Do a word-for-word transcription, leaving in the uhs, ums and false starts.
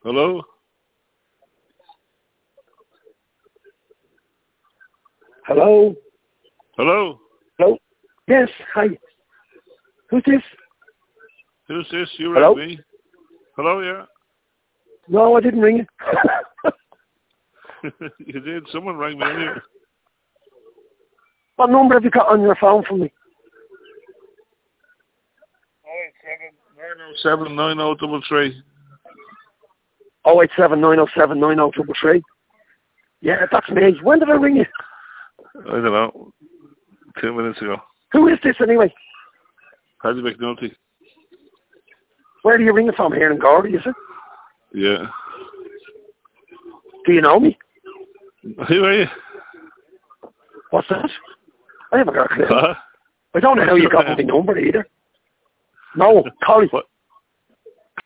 Hello? Hello? Hello? Hello? Yes, hi. Who's this? Who's this? You Hello? rang me? Hello, yeah? No, I didn't ring you. You did. Someone rang me anyway. What number have you got on your phone for me? Seven nine zero double three. Oh eight seven nine oh seven nine oh triple three. Yeah, that's me. When did I ring you? I don't know. Two minutes ago. Who is this anyway? Paddy McNulty. Where do you ring it from? Here in Gordy, is it? Yeah. Do you know me? Who are you? What's that? I haven't got a clue. Huh? I don't know how you got my number either. No, Collie. What?